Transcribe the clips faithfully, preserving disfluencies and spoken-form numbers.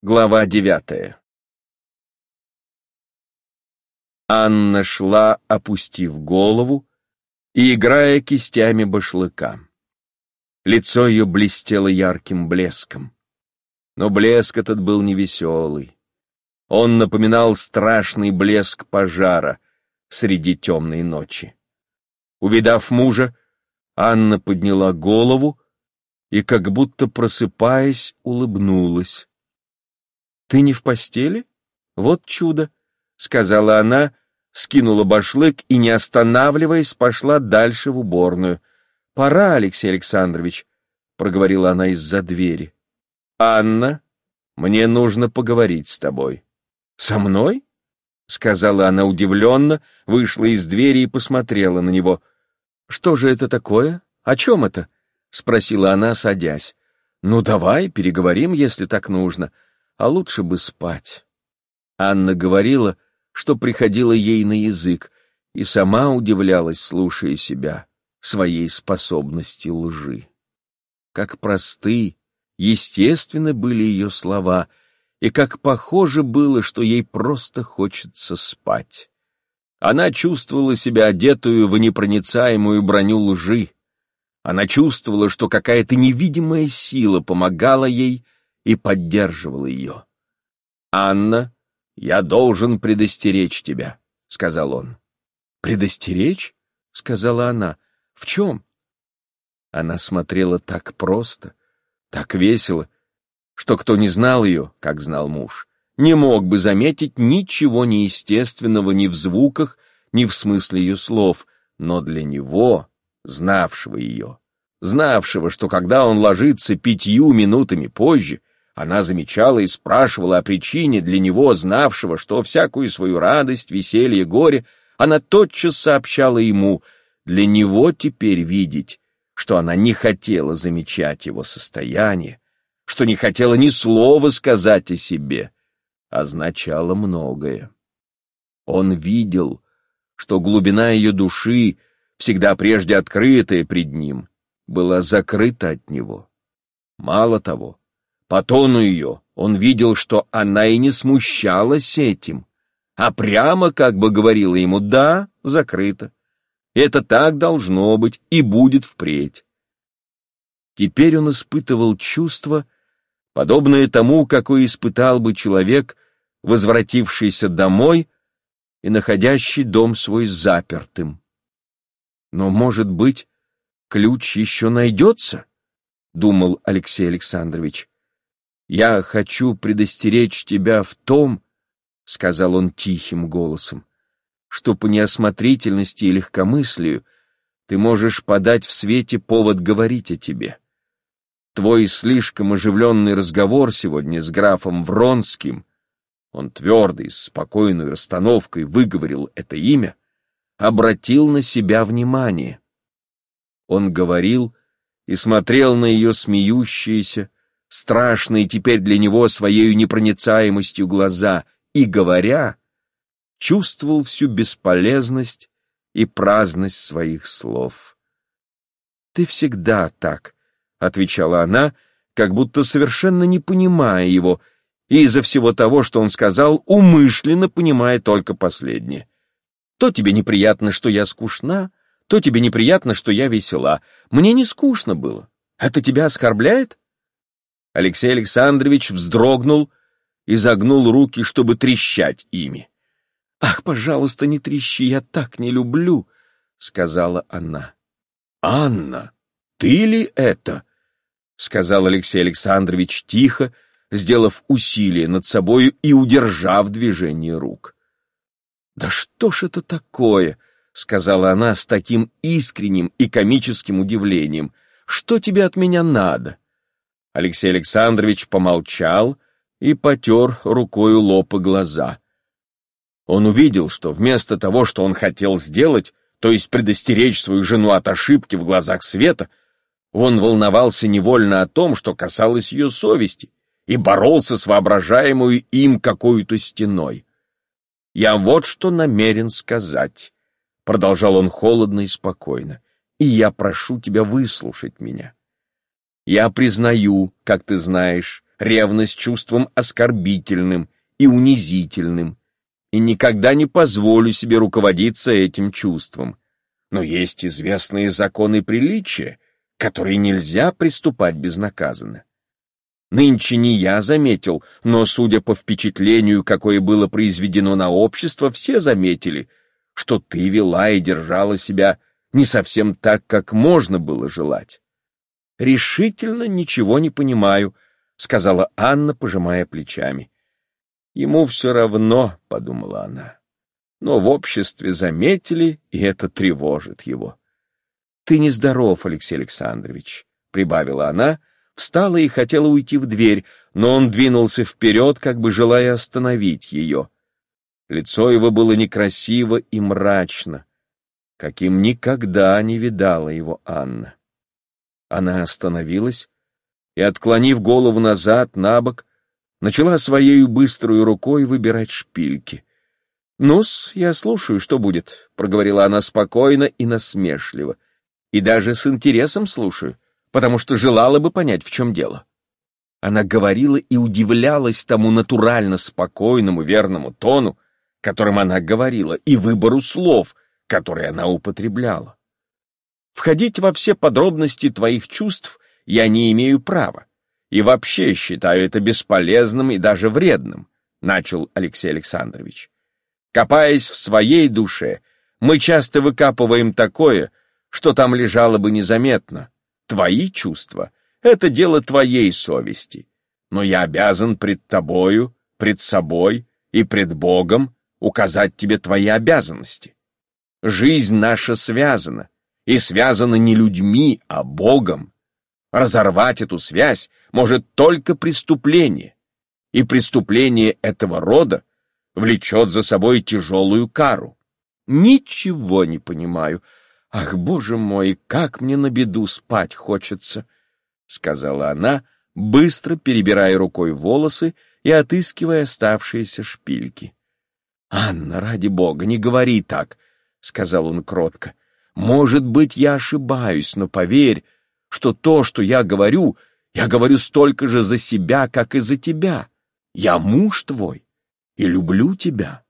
Глава девятая. Анна шла, опустив голову и играя кистями башлыка. Лицо ее блестело ярким блеском. Но блеск этот был невеселый. Он напоминал страшный блеск пожара среди темной ночи. Увидав мужа, Анна подняла голову и, как будто просыпаясь, улыбнулась. «Ты не в постели? Вот чудо!» — сказала она, скинула башлык и, не останавливаясь, пошла дальше в уборную. «Пора, Алексей Александрович», — проговорила она из-за двери. «Анна, мне нужно поговорить с тобой». «Со мной?» — сказала она удивленно, вышла из двери и посмотрела на него. «Что же это такое? О чем это?» — спросила она, садясь. «Ну, давай, переговорим, если так нужно. А лучше бы спать». Анна говорила, что приходило ей на язык, и сама удивлялась, слушая себя, своей способности лжи. Как просты, естественны были ее слова, и как похоже было, что ей просто хочется спать. Она чувствовала себя одетую в непроницаемую броню лжи. Она чувствовала, что какая-то невидимая сила помогала ей и поддерживала ее. «Анна, я должен предостеречь тебя», — сказал он. «Предостеречь?» — сказала она. «В чем?» Она смотрела так просто, так весело, что кто не знал ее, как знал муж, не мог бы заметить ничего неестественного ни в звуках, ни в смысле ее слов, но для него, знавшего ее, знавшего, что когда он ложится пятью минутами позже, она замечала и спрашивала о причине, для него, знавшего, что всякую свою радость, веселье, горе, она тотчас сообщала ему, для него теперь видеть, что она не хотела замечать его состояние, что не хотела ни слова сказать о себе, означало многое. Он видел, что глубина ее души, всегда прежде открытая пред ним, была закрыта от него. Мало того, по тону ее он видел, что она и не смущалась этим, а прямо как бы говорила ему: «Да, закрыто. Это так должно быть и будет впредь». Теперь он испытывал чувство, подобное тому, какое испытал бы человек, возвратившийся домой и находящий дом свой запертым. «Но, может быть, ключ еще найдется?» — думал Алексей Александрович. «Я хочу предостеречь тебя в том, — сказал он тихим голосом, — что по неосмотрительности и легкомыслию ты можешь подать в свете повод говорить о тебе. Твой слишком оживленный разговор сегодня с графом Вронским, он твердо и с спокойной расстановкой выговорил это имя, обратил на себя внимание. Он говорил и смотрел на ее смеющиеся, страшные теперь для него своею непроницаемостью глаза, и, говоря, чувствовал всю бесполезность и праздность своих слов. «Ты всегда так», — отвечала она, как будто совершенно не понимая его, и из-за всего того, что он сказал, умышленно понимая только последнее. «То тебе неприятно, что я скучна, то тебе неприятно, что я весела. Мне не скучно было. Это тебя оскорбляет?» Алексей Александрович вздрогнул и загнул руки, чтобы трещать ими. «Ах, пожалуйста, не трещи, я так не люблю», — сказала она. «Анна, ты ли это?» — сказал Алексей Александрович тихо, сделав усилие над собою и удержав движение рук. «Да что ж это такое?» — сказала она с таким искренним и комическим удивлением. «Что тебе от меня надо?» Алексей Александрович помолчал и потер рукою лоб и глаза. Он увидел, что вместо того, что он хотел сделать, то есть предостеречь свою жену от ошибки в глазах света, он волновался невольно о том, что касалось ее совести, и боролся с воображаемой им какой-то стеной. «Я вот что намерен сказать», — продолжал он холодно и спокойно, — «и я прошу тебя выслушать меня. Я признаю, как ты знаешь, ревность чувством оскорбительным и унизительным, и никогда не позволю себе руководиться этим чувством. Но есть известные законы приличия, которые нельзя приступать безнаказанно. Нынче не я заметил, но, судя по впечатлению, какое было произведено на общество, все заметили, что ты вела и держала себя не совсем так, как можно было желать. «Решительно ничего не понимаю», — сказала Анна, пожимая плечами. «Ему все равно», — подумала она. Но в обществе заметили, и это тревожит его. «Ты нездоров, Алексей Александрович», — прибавила она, встала и хотела уйти в дверь, но он двинулся вперед, как бы желая остановить ее. Лицо его было некрасиво и мрачно, каким никогда не видала его Анна. Она остановилась и, отклонив голову назад, набок, начала своею быстрой рукой выбирать шпильки. «Ну-с, я слушаю, что будет», — проговорила она спокойно и насмешливо, «и даже с интересом слушаю, потому что желала бы понять, в чем дело». Она говорила и удивлялась тому натурально спокойному, верному тону, которым она говорила, и выбору слов, которые она употребляла. «Входить во все подробности твоих чувств я не имею права, и вообще считаю это бесполезным и даже вредным», — начал Алексей Александрович. «Копаясь в своей душе, мы часто выкапываем такое, что там лежало бы незаметно. Твои чувства — это дело твоей совести, но я обязан пред тобою, пред собой и пред Богом указать тебе твои обязанности. Жизнь наша связана, и связана не людьми, а Богом. Разорвать эту связь может только преступление, и преступление этого рода влечет за собой тяжелую кару. Ничего не понимаю. Ах, Боже мой, как мне на беду спать хочется», — сказала она, быстро перебирая рукой волосы и отыскивая оставшиеся шпильки. «Анна, ради Бога, не говори так», — сказал он кротко. «Может быть, я ошибаюсь, но поверь, что то, что я говорю, я говорю столько же за себя, как и за тебя. Я муж твой и люблю тебя».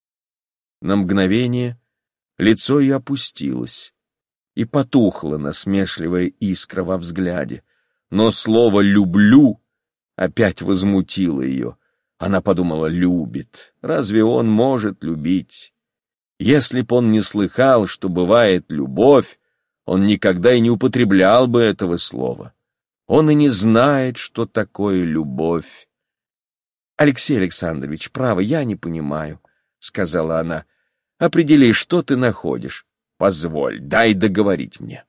На мгновение лицо ее опустилось, и потухла насмешливая искра во взгляде, но слово «люблю» опять возмутило ее. Она подумала: любит. Разве он может любить? Если б он не слыхал, что бывает любовь, он никогда и не употреблял бы этого слова. Он и не знает, что такое любовь. «Алексей Александрович, право, я не понимаю», — сказала она. «Определи, что ты находишь. Позволь, дай договорить мне.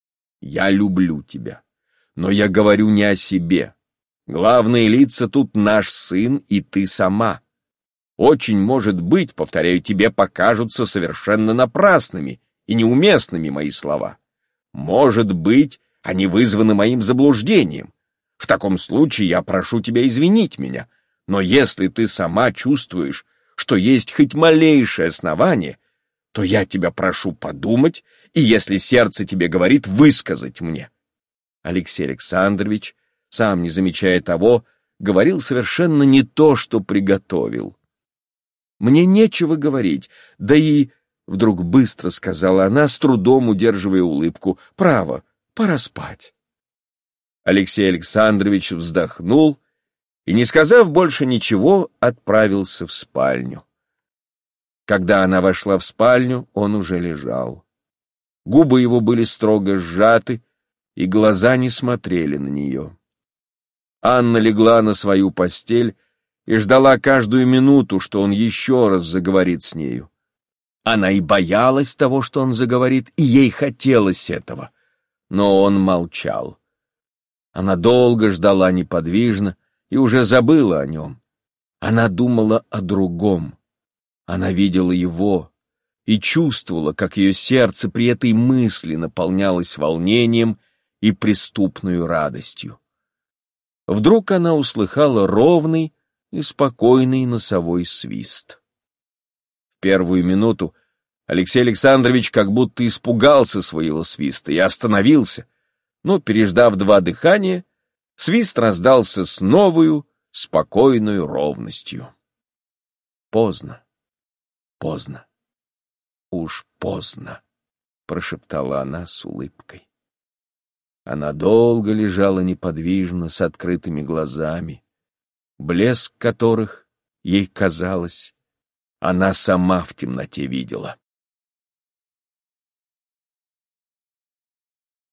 Я люблю тебя, но я говорю не о себе. Главные лица тут наш сын и ты сама. Очень может быть, повторяю, тебе покажутся совершенно напрасными и неуместными мои слова. Может быть, они вызваны моим заблуждением. В таком случае я прошу тебя извинить меня, но если ты сама чувствуешь, что есть хоть малейшее основание, то я тебя прошу подумать, и если сердце тебе говорит, высказать мне». Алексей Александрович, сам не замечая того, говорил совершенно не то, что приготовил. «Мне нечего говорить, да и...» — вдруг быстро сказала она, с трудом удерживая улыбку. «Право, пора спать». Алексей Александрович вздохнул и, не сказав больше ничего, отправился в спальню. Когда она вошла в спальню, он уже лежал. Губы его были строго сжаты, и глаза не смотрели на нее. Анна легла на свою постель и ждала каждую минуту, что он еще раз заговорит с нею. Она и боялась того, что он заговорит, и ей хотелось этого, но он молчал. Она долго ждала неподвижно и уже забыла о нем. Она думала о другом. Она видела его и чувствовала, как ее сердце при этой мысли наполнялось волнением и преступной радостью. Вдруг она услыхала ровный и спокойный носовой свист. В первую минуту Алексей Александрович как будто испугался своего свиста и остановился, но, переждав два дыхания, Свист раздался с новою, спокойную ровностью. «Поздно, поздно, уж поздно», — прошептала она с улыбкой. Она долго лежала неподвижно, с открытыми глазами, блеск которых, ей казалось, она сама в темноте видела.